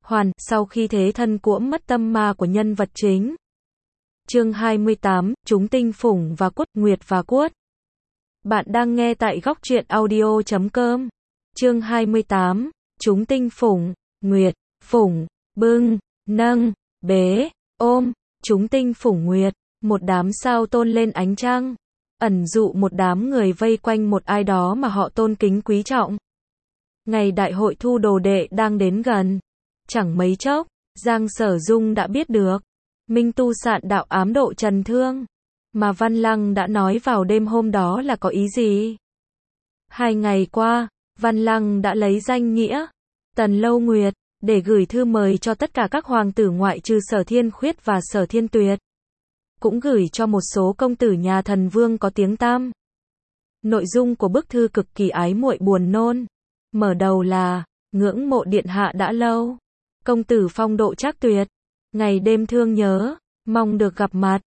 sau khi thế thân cuỗm mất tâm ma của nhân vật chính. Chương 28, chúng tinh phủng và quất, nguyệt và quất. Bạn đang nghe tại góc truyện audio.com. Chương 28, chúng tinh phủng, nguyệt, phủng, bưng, nâng, bế, ôm, chúng tinh phủng nguyệt, một đám sao tôn lên ánh trăng, ẩn dụ một đám người vây quanh một ai đó mà họ tôn kính quý trọng. Ngày đại hội thu đồ đệ đang đến gần. Chẳng mấy chốc, Giang Sở Dung đã biết được. Minh Tu Sạn đạo ám độ Trần Thương. Mà Văn Lăng đã nói vào đêm hôm đó là có ý gì? 2 ngày qua, Văn Lăng đã lấy danh nghĩa Tần Lâu Nguyệt để gửi thư mời cho tất cả các hoàng tử ngoại trừ Sở Thiên Khuyết và Sở Thiên Tuyệt. Cũng gửi cho một số công tử nhà thần vương có tiếng tăm. Nội dung của bức thư cực kỳ ái muội buồn nôn. Mở đầu là, ngưỡng mộ điện hạ đã lâu. Công tử phong độ trác tuyệt. Ngày đêm thương nhớ, mong được gặp mặt.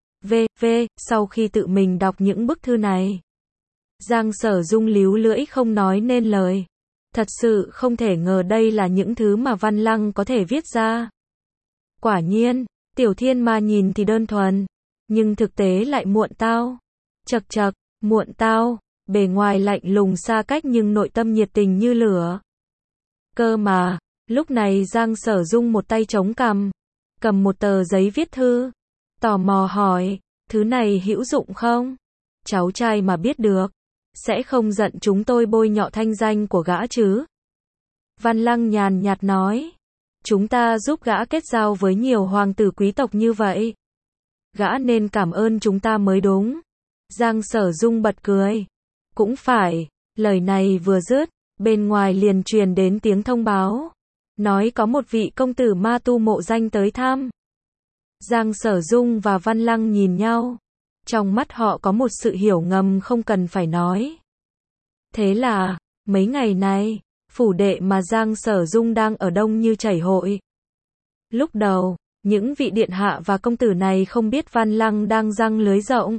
Sau khi tự mình đọc những bức thư này, Giang Sở Dung líu lưỡi không nói nên lời. Thật sự không thể ngờ đây là những thứ mà Văn Lăng có thể viết ra. Quả nhiên, Tiểu Thiên Ma nhìn thì đơn thuần, nhưng thực tế lại muộn tao. Chật chật, muộn tao, bề ngoài lạnh lùng xa cách nhưng nội tâm nhiệt tình như lửa. Cơ mà, lúc này Giang Sở Dung một tay chống cằm, cầm một tờ giấy viết thư, tò mò hỏi, thứ này hữu dụng không? Cháu trai mà biết được, sẽ không giận chúng tôi bôi nhọ thanh danh của gã chứ? Văn Lăng nhàn nhạt nói, chúng ta giúp gã kết giao với nhiều hoàng tử quý tộc như vậy. Gã nên cảm ơn chúng ta mới đúng. Giang Sở Dung bật cười. Cũng phải, lời này vừa dứt, bên ngoài liền truyền đến tiếng thông báo. Nói có một vị công tử ma tu mộ danh tới thăm. Giang Sở Dung và Văn Lăng nhìn nhau. Trong mắt họ có một sự hiểu ngầm không cần phải nói. Thế là, mấy ngày này, phủ đệ mà Giang Sở Dung đang ở đông như chảy hội. Lúc đầu, những vị điện hạ và công tử này không biết Văn Lăng đang giăng lưới rộng.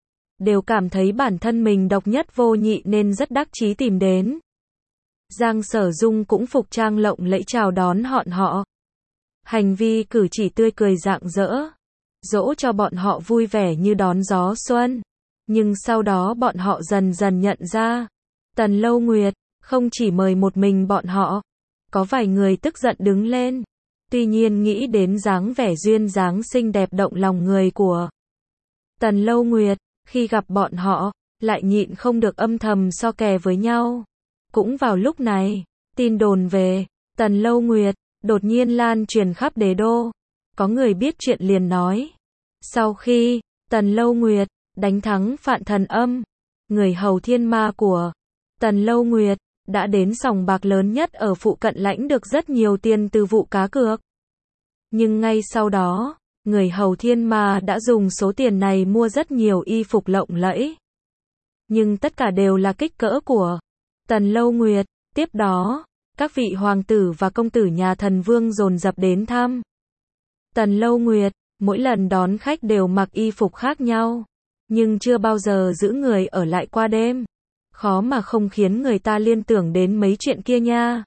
Đều cảm thấy bản thân mình độc nhất vô nhị nên rất đắc chí tìm đến. Giang Sở Dung cũng phục trang lộng lẫy chào đón họ. Hành vi cử chỉ tươi cười rạng rỡ, dỗ cho bọn họ vui vẻ như đón gió xuân. Nhưng sau đó bọn họ dần dần nhận ra, Tần Lâu Nguyệt không chỉ mời một mình bọn họ. Có vài người tức giận đứng lên. Tuy nhiên nghĩ đến dáng vẻ duyên dáng xinh đẹp động lòng người của Tần Lâu Nguyệt, khi gặp bọn họ, lại nhịn không được âm thầm so kè với nhau. Cũng vào lúc này, tin đồn về Tần Lâu Nguyệt đột nhiên lan truyền khắp đế đô. Có người biết chuyện liền nói, sau khi Tần Lâu Nguyệt đánh thắng Phạn Thần Âm, người hầu thiên ma của Tần Lâu Nguyệt đã đến sòng bạc lớn nhất ở phụ cận lãnh được rất nhiều tiền từ vụ cá cược. Nhưng ngay sau đó, người hầu thiên ma đã dùng số tiền này mua rất nhiều y phục lộng lẫy. Nhưng tất cả đều là kích cỡ của Tần Lâu Nguyệt. Tiếp đó, các vị hoàng tử và công tử nhà thần vương dồn dập đến thăm Tần Lâu Nguyệt. Mỗi lần đón khách đều mặc y phục khác nhau, nhưng chưa bao giờ giữ người ở lại qua đêm. Khó mà không khiến người ta liên tưởng đến mấy chuyện kia nha.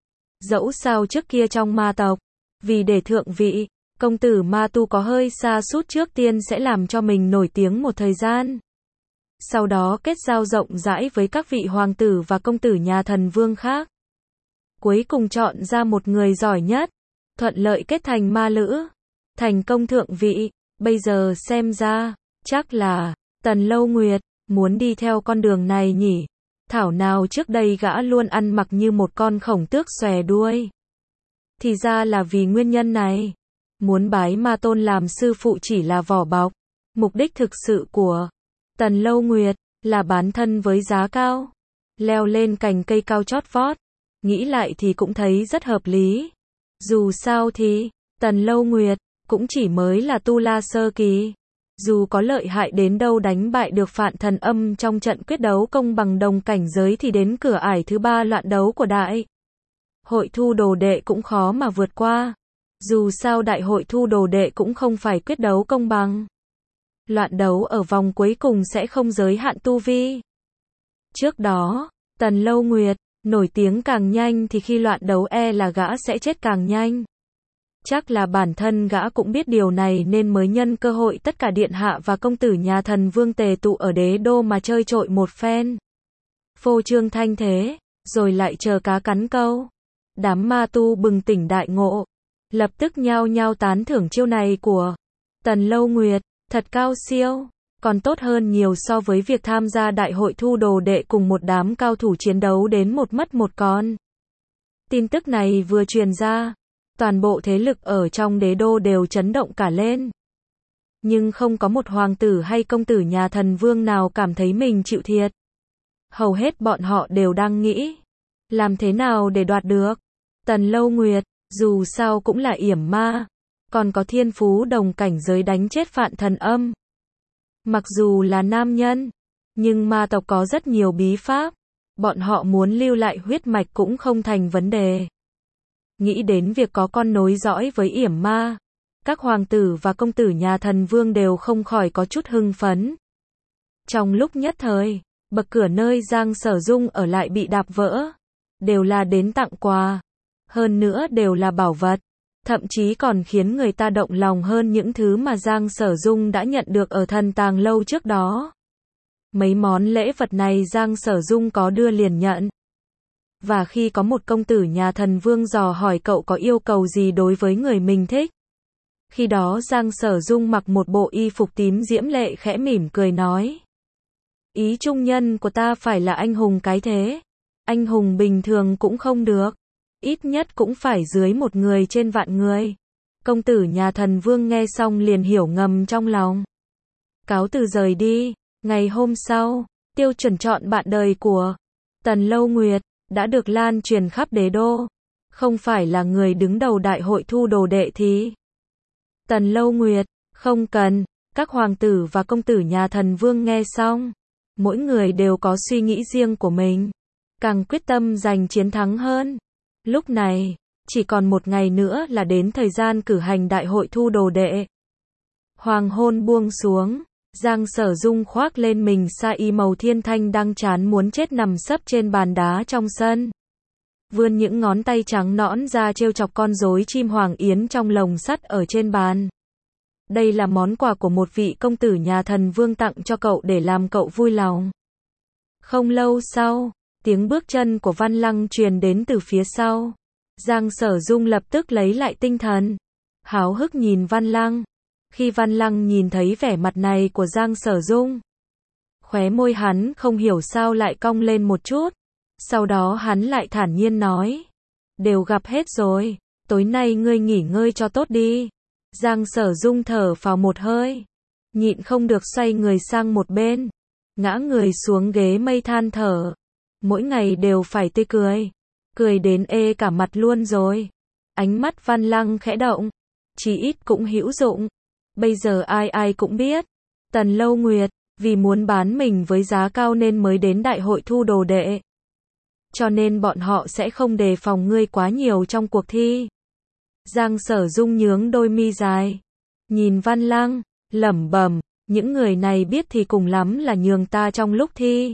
Dẫu sao trước kia trong ma tộc, vì để thượng vị, công tử ma tu có hơi sa sút trước tiên sẽ làm cho mình nổi tiếng một thời gian. Sau đó kết giao rộng rãi với các vị hoàng tử và công tử nhà thần vương khác. Cuối cùng chọn ra một người giỏi nhất, thuận lợi kết thành ma lữ, thành công thượng vị. Bây giờ xem ra, chắc là Tần Lâu Nguyệt muốn đi theo con đường này nhỉ. Thảo nào trước đây gã luôn ăn mặc như một con khổng tước xòe đuôi. Thì ra là vì nguyên nhân này. Muốn bái ma tôn làm sư phụ chỉ là vỏ bọc. Mục đích thực sự của Tần Lâu Nguyệt là bán thân với giá cao, leo lên cành cây cao chót vót. Nghĩ lại thì cũng thấy rất hợp lý. Dù sao thì Tần Lâu Nguyệt cũng chỉ mới là tu la sơ kỳ. Dù có lợi hại đến đâu đánh bại được Phạn Thần Âm trong trận quyết đấu công bằng đồng cảnh giới thì đến cửa ải thứ 3 loạn đấu của đại hội thu đồ đệ cũng khó mà vượt qua. Dù sao đại hội thu đồ đệ cũng không phải quyết đấu công bằng. Loạn đấu ở vòng cuối cùng sẽ không giới hạn tu vi. Trước đó, Tần Lâu Nguyệt nổi tiếng càng nhanh thì khi loạn đấu là gã sẽ chết càng nhanh. Chắc là bản thân gã cũng biết điều này nên mới nhân cơ hội tất cả điện hạ và công tử nhà thần vương tề tụ ở đế đô mà chơi trội một phen. Phô trương thanh thế, rồi lại chờ cá cắn câu. Đám ma tu bừng tỉnh đại ngộ, lập tức nhao nhao tán thưởng chiêu này của Tần Lâu Nguyệt, thật cao siêu, còn tốt hơn nhiều so với việc tham gia đại hội thu đồ đệ cùng một đám cao thủ chiến đấu đến một mất một con. Tin tức này vừa truyền ra, toàn bộ thế lực ở trong đế đô đều chấn động cả lên. Nhưng không có một hoàng tử hay công tử nhà thần vương nào cảm thấy mình chịu thiệt. Hầu hết bọn họ đều đang nghĩ, làm thế nào để đoạt được Tần Lâu Nguyệt, dù sao cũng là yểm ma, còn có thiên phú đồng cảnh giới đánh chết Phạn Thần Âm. Mặc dù là nam nhân, nhưng ma tộc có rất nhiều bí pháp, bọn họ muốn lưu lại huyết mạch cũng không thành vấn đề. Nghĩ đến việc có con nối dõi với yểm ma, các hoàng tử và công tử nhà thần vương đều không khỏi có chút hưng phấn. Trong lúc nhất thời, bậc cửa nơi Giang Sở Dung ở lại bị đạp vỡ, đều là đến tặng quà, hơn nữa đều là bảo vật, thậm chí còn khiến người ta động lòng hơn những thứ mà Giang Sở Dung đã nhận được ở Thần Tàng Lâu trước đó. Mấy món lễ vật này Giang Sở Dung có đưa liền nhận. Và khi có một công tử nhà thần vương dò hỏi cậu có yêu cầu gì đối với người mình thích, khi đó Giang Sở Dung mặc một bộ y phục tím diễm lệ khẽ mỉm cười nói: ý trung nhân của ta phải là anh hùng cái thế. Anh hùng bình thường cũng không được, ít nhất cũng phải dưới một người trên vạn người. Công tử nhà thần vương nghe xong liền hiểu ngầm trong lòng. Cáo từ rời đi. Ngày hôm sau, tiêu chuẩn chọn bạn đời của Tần Lâu Nguyệt đã được lan truyền khắp đế đô. Không phải là người đứng đầu đại hội thu đồ đệ thì Tần Lâu Nguyệt, không cần. Các hoàng tử và công tử nhà thần vương nghe xong, mỗi người đều có suy nghĩ riêng của mình, càng quyết tâm giành chiến thắng hơn. Lúc này, chỉ còn một ngày nữa là đến thời gian cử hành đại hội thu đồ đệ. Hoàng hôn buông xuống, Giang Sở Dung khoác lên mình sa y màu thiên thanh đang chán muốn chết nằm sấp trên bàn đá trong sân. Vươn những ngón tay trắng nõn ra trêu chọc con rối chim hoàng yến trong lồng sắt ở trên bàn. Đây là món quà của một vị công tử nhà thần vương tặng cho cậu để làm cậu vui lòng. Không lâu sau, tiếng bước chân của Văn Lăng truyền đến từ phía sau. Giang Sở Dung lập tức lấy lại tinh thần, háo hức nhìn Văn Lăng. Khi Văn Lăng nhìn thấy vẻ mặt này của Giang Sở Dung, khóe môi hắn không hiểu sao lại cong lên một chút. Sau đó hắn lại thản nhiên nói: đều gặp hết rồi, tối nay ngươi nghỉ ngơi cho tốt đi. Giang Sở Dung thở phào một hơi, nhịn không được xoay người sang một bên, ngã người xuống ghế mây than thở. Mỗi ngày đều phải tươi cười, cười đến ê cả mặt luôn rồi. Ánh mắt Văn Lăng khẽ động, chí ít cũng hữu dụng. Bây giờ ai ai cũng biết, Tần Lâu Nguyệt, vì muốn bán mình với giá cao nên mới đến đại hội thu đồ đệ. Cho nên bọn họ sẽ không đề phòng ngươi quá nhiều trong cuộc thi. Giang Sở Dung nhướng đôi mi dài, nhìn Văn Lăng, lẩm bẩm, những người này biết thì cùng lắm là nhường ta trong lúc thi.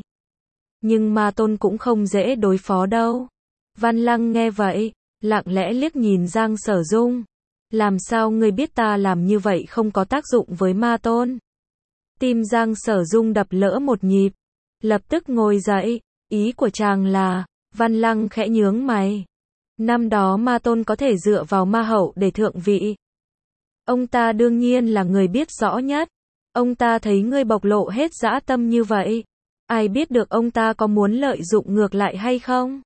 Nhưng Ma Tôn cũng không dễ đối phó đâu. Văn Lăng nghe vậy, lặng lẽ liếc nhìn Giang Sở Dung. Làm sao ngươi biết ta làm như vậy không có tác dụng với Ma Tôn? Tim Giang Sở Dung đập lỡ một nhịp, lập tức ngồi dậy. Ý của chàng là, Văn Lăng khẽ nhướng mày. Năm đó Ma Tôn có thể dựa vào Ma Hậu để thượng vị. Ông ta đương nhiên là người biết rõ nhất. Ông ta thấy ngươi bộc lộ hết dã tâm như vậy, ai biết được ông ta có muốn lợi dụng ngược lại hay không?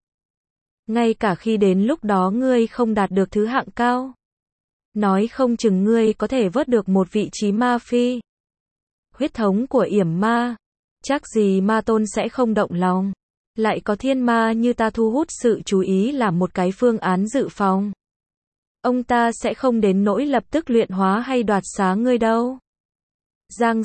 Ngay cả khi đến lúc đó ngươi không đạt được thứ hạng cao, nói không chừng ngươi có thể vớt được một vị trí ma phi. Huyết thống của yểm ma, chắc gì Ma Tôn sẽ không động lòng. Lại có thiên ma như ta thu hút sự chú ý là một cái phương án dự phòng. Ông ta sẽ không đến nỗi lập tức luyện hóa hay đoạt xá ngươi đâu. Giang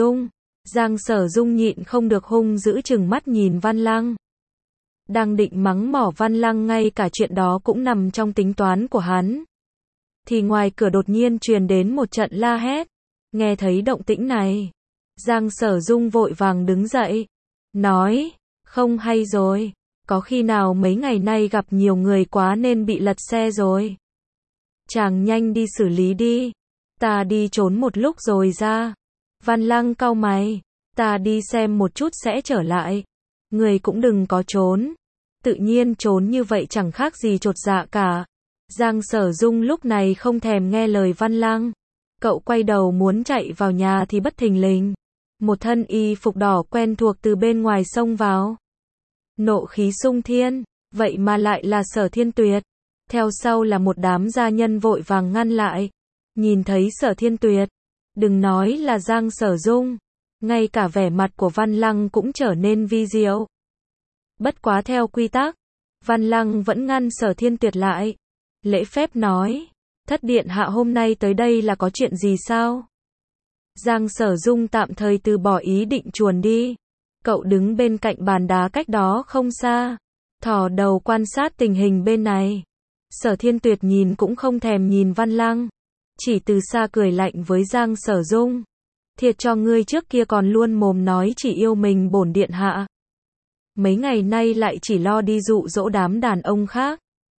Sở Dung nhịn không được hung dữ trừng mắt nhìn Văn Lăng. Đang định mắng mỏ Văn Lăng ngay cả chuyện đó cũng nằm trong tính toán của hắn. Thì ngoài cửa đột nhiên truyền đến một trận la hét. Nghe thấy động tĩnh này, Giang Sở Dung vội vàng đứng dậy, nói: không hay rồi, có khi nào mấy ngày nay gặp nhiều người quá nên bị lật xe rồi. Chàng nhanh đi xử lý đi. Ta đi trốn một lúc rồi ra. Văn Lăng cau mày. Ta đi xem một chút sẽ trở lại. Người cũng đừng có trốn. Tự nhiên trốn như vậy chẳng khác gì chột dạ cả. Giang Sở Dung lúc này không thèm nghe lời Văn Lăng. Cậu quay đầu muốn chạy vào nhà thì bất thình lình. Một thân y phục đỏ quen thuộc từ bên ngoài xông vào. Nộ khí sung thiên, vậy mà lại là Sở Thiên Tuyệt. Theo sau là một đám gia nhân vội vàng ngăn lại. Nhìn thấy Sở Thiên Tuyệt, đừng nói là Giang Sở Dung, ngay cả vẻ mặt của Văn Lăng cũng trở nên vi diệu. Bất quá theo quy tắc, Văn Lăng vẫn ngăn Sở Thiên Tuyệt lại. Lễ phép nói, thất điện hạ hôm nay tới đây là có chuyện gì sao? Giang Sở Dung tạm thời từ bỏ ý định chuồn đi. Cậu đứng bên cạnh bàn đá cách đó không xa, thò đầu quan sát tình hình bên này. Sở Thiên Tuyệt nhìn cũng không thèm nhìn Văn Lăng, chỉ từ xa cười lạnh với Giang Sở Dung. Thiệt cho ngươi trước kia còn luôn mồm nói chỉ yêu mình bổn điện hạ. Mấy ngày nay lại chỉ lo đi dụ dỗ đám đàn ông khác.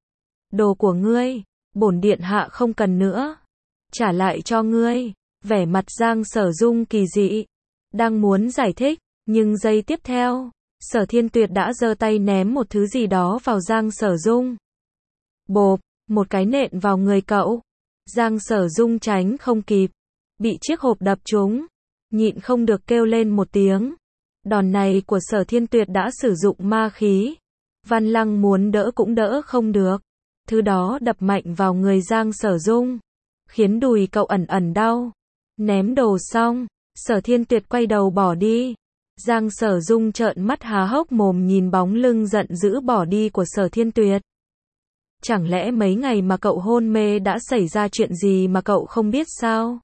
Đồ của ngươi, bổn điện hạ không cần nữa. Trả lại cho ngươi. Vẻ mặt Giang Sở Dung kỳ dị. Đang muốn giải thích, nhưng giây tiếp theo, Sở Thiên Tuyệt đã giơ tay ném một thứ gì đó vào Giang Sở Dung. Bộp, một cái nện vào người cậu. Giang Sở Dung tránh không kịp, bị chiếc hộp đập trúng, nhịn không được kêu lên một tiếng. Đòn này của Sở Thiên Tuyệt đã sử dụng ma khí. Văn Lăng muốn đỡ cũng đỡ không được. Thứ đó đập mạnh vào người Giang Sở Dung, khiến đùi cậu ẩn ẩn đau. Ném đồ xong, Sở Thiên Tuyệt quay đầu bỏ đi. Giang Sở Dung trợn mắt há hốc mồm nhìn bóng lưng giận dữ bỏ đi của Sở Thiên Tuyệt. Chẳng lẽ mấy ngày mà cậu hôn mê đã xảy ra chuyện gì mà cậu không biết sao?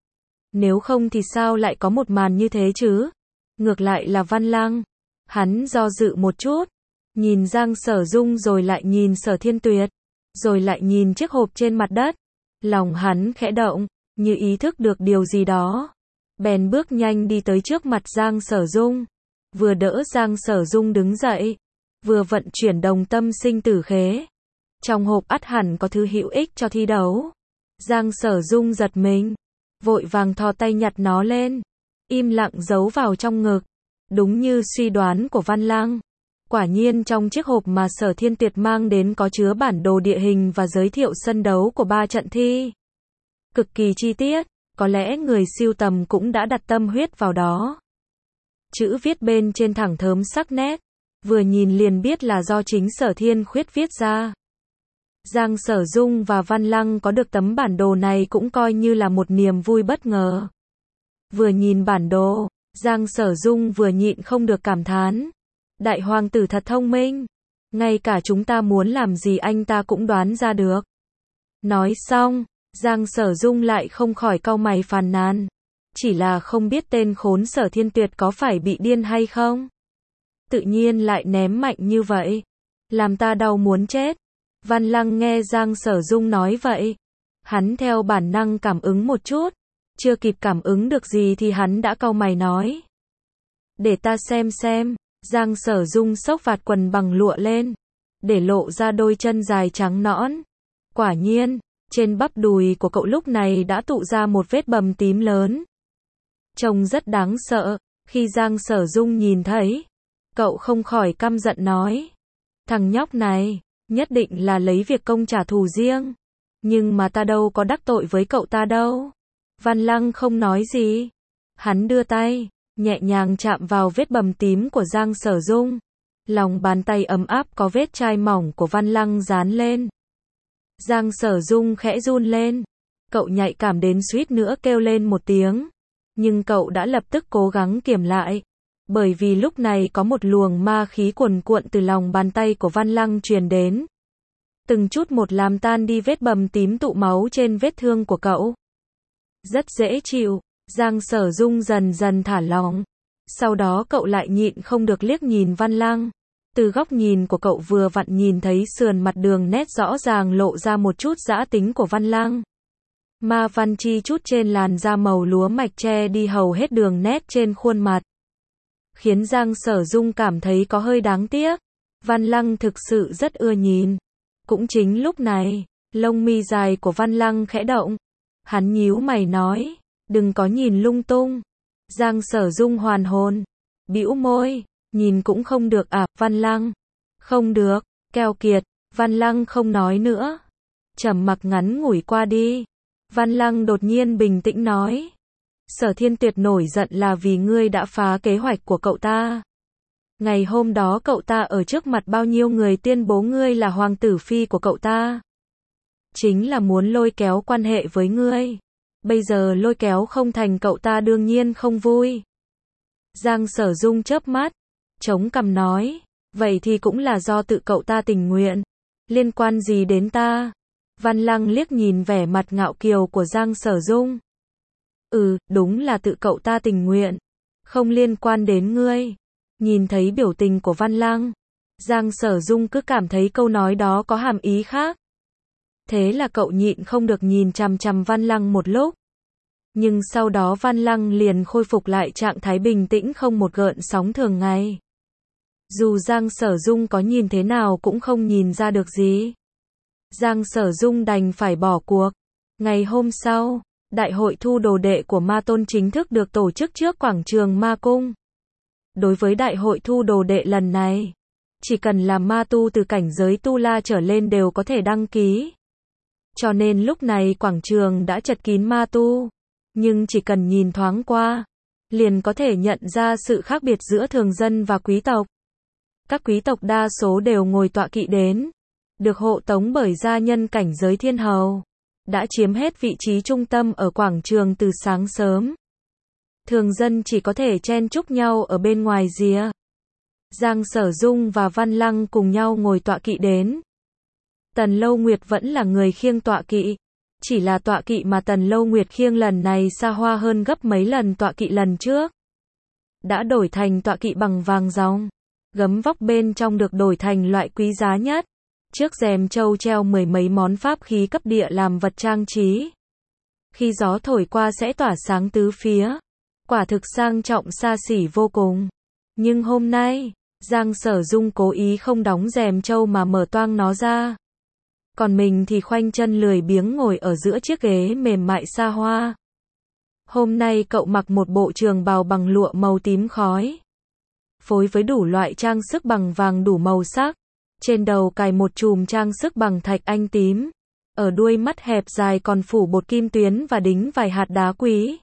Nếu không thì sao lại có một màn như thế chứ? Ngược lại là Văn Lăng. Hắn do dự một chút, nhìn Giang Sở Dung rồi lại nhìn Sở Thiên Tuyệt, rồi lại nhìn chiếc hộp trên mặt đất. Lòng hắn khẽ động, như ý thức được điều gì đó. Bèn bước nhanh đi tới trước mặt Giang Sở Dung. Vừa đỡ Giang Sở Dung đứng dậy, vừa vận chuyển đồng tâm sinh tử khế. Trong hộp ắt hẳn có thứ hữu ích cho thi đấu. Giang Sở Dung giật mình, vội vàng thò tay nhặt nó lên, im lặng giấu vào trong ngực. Đúng như suy đoán của Văn Lăng. Quả nhiên trong chiếc hộp mà Sở Thiên Tuyệt mang đến có chứa bản đồ địa hình và giới thiệu sân đấu của 3 trận thi. Cực kỳ chi tiết, có lẽ người sưu tầm cũng đã đặt tâm huyết vào đó. Chữ viết bên trên thẳng thớm sắc nét, vừa nhìn liền biết là do chính Sở Thiên Khuyết viết ra. Giang Sở Dung và Văn Lăng có được tấm bản đồ này cũng coi như là một niềm vui bất ngờ. Vừa nhìn bản đồ, Giang Sở Dung vừa nhịn không được cảm thán. Đại hoàng tử thật thông minh. Ngay cả chúng ta muốn làm gì anh ta cũng đoán ra được. Nói xong, Giang Sở Dung lại không khỏi cau mày phàn nàn. Chỉ là không biết tên khốn Sở Thiên Tuyệt có phải bị điên hay không? Tự nhiên lại ném mạnh như vậy. Làm ta đau muốn chết. Văn Lăng nghe Giang Sở Dung nói vậy. Hắn theo bản năng cảm ứng một chút. Chưa kịp cảm ứng được gì thì hắn đã cau mày nói. Để ta xem. Giang Sở Dung xốc vạt quần bằng lụa lên, để lộ ra đôi chân dài trắng nõn. Quả nhiên, trên bắp đùi của cậu lúc này đã tụ ra một vết bầm tím lớn. Trông rất đáng sợ. Khi Giang Sở Dung nhìn thấy, cậu không khỏi căm giận nói. Thằng nhóc này, nhất định là lấy việc công trả thù riêng. Nhưng mà ta đâu có đắc tội với cậu ta đâu. Văn Lăng không nói gì. Hắn đưa tay, nhẹ nhàng chạm vào vết bầm tím của Giang Sở Dung. Lòng bàn tay ấm áp có vết chai mỏng của Văn Lăng dán lên. Giang Sở Dung khẽ run lên. Cậu nhạy cảm đến suýt nữa kêu lên một tiếng. Nhưng cậu đã lập tức cố gắng kiềm lại. Bởi vì lúc này có một luồng ma khí cuồn cuộn từ lòng bàn tay của Văn Lăng truyền đến. Từng chút một làm tan đi vết bầm tím tụ máu trên vết thương của cậu. Rất dễ chịu. Giang Sở Dung dần dần thả lỏng. Sau đó cậu lại nhịn không được liếc nhìn Văn Lăng. Từ góc nhìn của cậu vừa vặn nhìn thấy sườn mặt đường nét rõ ràng lộ ra một chút dã tính của Văn Lăng. Ma văn chi chút trên làn da màu lúa mạch che đi hầu hết đường nét trên khuôn mặt. Khiến Giang Sở Dung cảm thấy có hơi đáng tiếc. Văn Lăng thực sự rất ưa nhìn. Cũng chính lúc này, Lông mi dài của Văn Lăng khẽ động. Hắn nhíu mày nói, đừng có nhìn lung tung. Giang Sở Dung hoàn hồn, bĩu môi, nhìn cũng không được à, Văn Lăng. Không được, keo kiệt, Văn Lăng không nói nữa. Trầm mặc ngắn ngủi qua đi. Văn Lăng đột nhiên bình tĩnh nói, Sở Thiên Tuyệt nổi giận là vì ngươi đã phá kế hoạch của cậu ta. Ngày hôm đó cậu ta ở trước mặt bao nhiêu người tuyên bố ngươi là hoàng tử phi của cậu ta. Chính là muốn lôi kéo quan hệ với ngươi. Bây giờ lôi kéo không thành, cậu ta đương nhiên không vui. Giang Sở Dung chớp mắt, chống cằm nói, vậy thì cũng là do tự cậu ta tình nguyện. Liên quan gì đến ta? Văn Lăng liếc nhìn vẻ mặt ngạo kiều của Giang Sở Dung. Đúng là tự cậu ta tình nguyện. Không liên quan đến ngươi. Nhìn thấy biểu tình của Văn Lăng, Giang Sở Dung cứ cảm thấy câu nói đó có hàm ý khác. Thế là cậu nhịn không được nhìn chằm chằm Văn Lăng một lúc. Nhưng sau đó Văn Lăng liền khôi phục lại trạng thái bình tĩnh không một gợn sóng thường ngày. Dù Giang Sở Dung có nhìn thế nào cũng không nhìn ra được gì. Giang Sở Dung đành phải bỏ cuộc. Ngày hôm sau, đại hội thu đồ đệ của Ma Tôn chính thức được tổ chức trước quảng trường Ma Cung. Đối với đại hội thu đồ đệ lần này, chỉ cần là ma tu từ cảnh giới tu la trở lên đều có thể đăng ký. Cho nên lúc này quảng trường đã chật kín ma tu. Nhưng chỉ cần nhìn thoáng qua, liền có thể nhận ra sự khác biệt giữa thường dân và quý tộc. Các quý tộc đa số đều ngồi tọa kỵ đến, được hộ tống bởi gia nhân cảnh giới thiên hầu, đã chiếm hết vị trí trung tâm ở quảng trường từ sáng sớm. Thường dân chỉ có thể chen chúc nhau ở bên ngoài rìa. Giang Sở Dung và Văn Lăng cùng nhau ngồi tọa kỵ đến. Tần Lâu Nguyệt vẫn là người khiêng tọa kỵ. Chỉ là tọa kỵ mà Tần Lâu Nguyệt khiêng lần này xa hoa hơn gấp mấy lần tọa kỵ lần trước. Đã đổi thành tọa kỵ bằng vàng ròng. Gấm vóc bên trong được đổi thành loại quý giá nhất. Trước rèm trâu treo mười mấy món pháp khí cấp địa làm vật trang trí. Khi gió thổi qua sẽ tỏa sáng tứ phía. Quả thực sang trọng xa xỉ vô cùng. Nhưng hôm nay, Giang Sở Dung cố ý không đóng rèm trâu mà mở toang nó ra. Còn mình thì khoanh chân lười biếng ngồi ở giữa chiếc ghế mềm mại xa hoa. Hôm nay cậu mặc một bộ trường bào bằng lụa màu tím khói, phối với đủ loại trang sức bằng vàng đủ màu sắc. Trên đầu cài một chùm trang sức bằng thạch anh tím. Ở đuôi mắt hẹp dài còn phủ bột kim tuyến và đính vài hạt đá quý.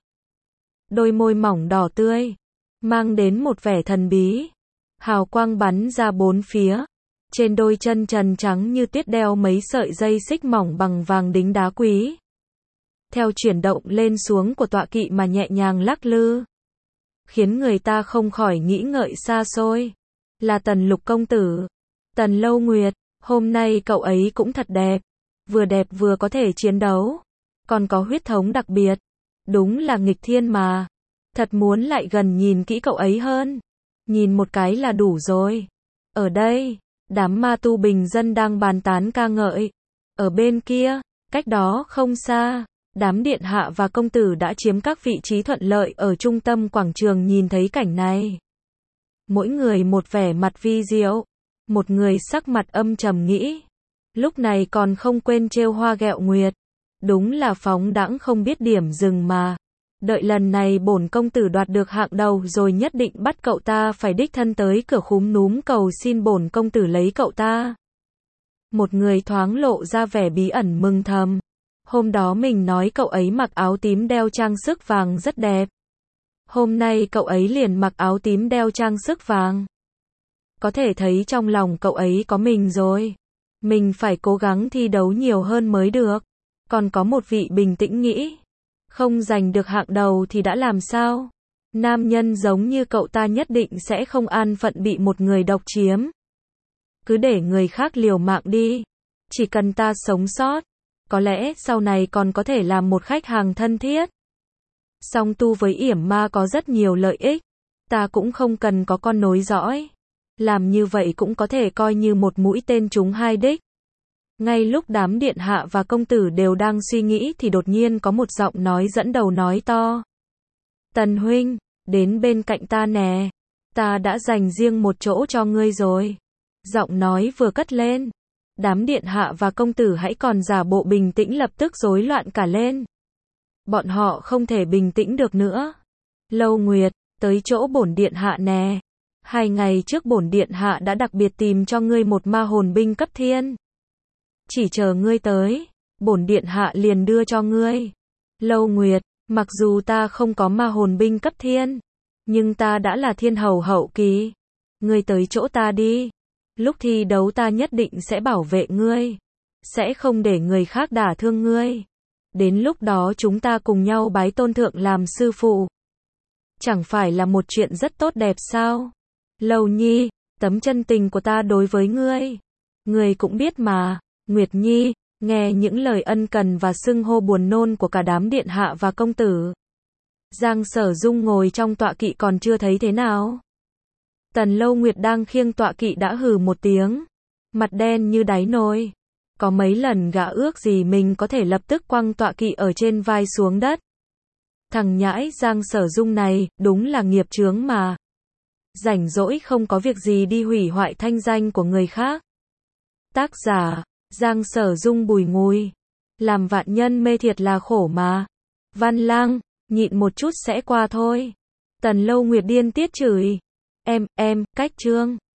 Đôi môi mỏng đỏ tươi, mang đến một vẻ thần bí. Hào quang bắn ra bốn phía. Trên đôi chân trần trắng như tuyết đeo mấy sợi dây xích mỏng bằng vàng đính đá quý. Theo chuyển động lên xuống của tọa kỵ mà nhẹ nhàng lắc lư, khiến người ta không khỏi nghĩ ngợi xa xôi. Là Tần Lục công tử. Tần Lâu Nguyệt, hôm nay cậu ấy cũng thật đẹp vừa có thể chiến đấu, còn có huyết thống đặc biệt. Đúng là nghịch thiên mà. Thật muốn lại gần nhìn kỹ cậu ấy hơn. Nhìn một cái là đủ rồi. Ở đây, đám ma tu bình dân đang bàn tán ca ngợi. Ở bên kia, cách đó không xa, đám điện hạ và công tử đã chiếm các vị trí thuận lợi ở trung tâm quảng trường nhìn thấy cảnh này. Mỗi người một vẻ mặt vi diệu, một người sắc mặt âm trầm nghĩ. Lúc này còn không quên trêu hoa ghẹo nguyệt. Đúng là phóng đãng không biết điểm dừng mà. Đợi lần này bổn công tử đoạt được hạng đầu rồi nhất định bắt cậu ta phải đích thân tới cửa khúm núm cầu xin bổn công tử lấy cậu ta. Một người thoáng lộ ra vẻ bí ẩn mừng thầm. Hôm đó mình nói cậu ấy mặc áo tím đeo trang sức vàng rất đẹp. Hôm nay cậu ấy liền mặc áo tím đeo trang sức vàng. Có thể thấy trong lòng cậu ấy có mình rồi. Mình phải cố gắng thi đấu nhiều hơn mới được. Còn có một vị bình tĩnh nghĩ. Không giành được hạng đầu thì đã làm sao? Nam nhân giống như cậu ta nhất định sẽ không an phận bị một người độc chiếm. Cứ để người khác liều mạng đi. Chỉ cần ta sống sót, có lẽ sau này còn có thể làm một khách hàng thân thiết. Song tu với yểm ma có rất nhiều lợi ích. Ta cũng không cần có con nối dõi. Làm như vậy cũng có thể coi như một mũi tên trúng hai đích. Ngay lúc đám điện hạ và công tử đều đang suy nghĩ thì đột nhiên có một giọng nói dẫn đầu nói to. Tần huynh, đến bên cạnh ta nè. Ta đã dành riêng một chỗ cho ngươi rồi. Giọng nói vừa cất lên, Đám điện hạ và công tử hãy còn giả bộ bình tĩnh lập tức rối loạn cả lên. Bọn họ không thể bình tĩnh được nữa. Lâu Nguyệt, tới chỗ bổn điện hạ nè. 2 ngày trước bổn điện hạ đã đặc biệt tìm cho ngươi một ma hồn binh cấp thiên. Chỉ chờ ngươi tới, bổn điện hạ liền đưa cho ngươi. Lâu Nguyệt, mặc dù ta không có ma hồn binh cấp thiên, nhưng ta đã là thiên hầu hậu kỳ. Ngươi tới chỗ ta đi. Lúc thi đấu ta nhất định sẽ bảo vệ ngươi. Sẽ không để người khác đả thương ngươi. Đến lúc đó chúng ta cùng nhau bái tôn thượng làm sư phụ. Chẳng phải là một chuyện rất tốt đẹp sao? Lâu Nhi, tấm chân tình của ta đối với ngươi. Ngươi cũng biết mà, Nguyệt Nhi, nghe những lời ân cần và xưng hô buồn nôn của cả đám điện hạ và công tử. Giang Sở Dung ngồi trong tọa kỵ còn chưa thấy thế nào. Tần Lâu Nguyệt đang khiêng tọa kỵ đã hừ một tiếng. Mặt đen như đáy nồi. Có mấy lần gã ước gì mình có thể lập tức quăng tọa kỵ ở trên vai xuống đất. Thằng nhãi Giang Sở Dung này, đúng là nghiệp chướng mà. Rảnh rỗi không có việc gì đi hủy hoại thanh danh của người khác. Tác giả, Giang Sở Dung bùi ngùi. Làm vạn nhân mê thiệt là khổ mà. Văn Lang, nhịn một chút sẽ qua thôi. Tần Lâu Nguyệt điên tiết chửi. Em, cách chương.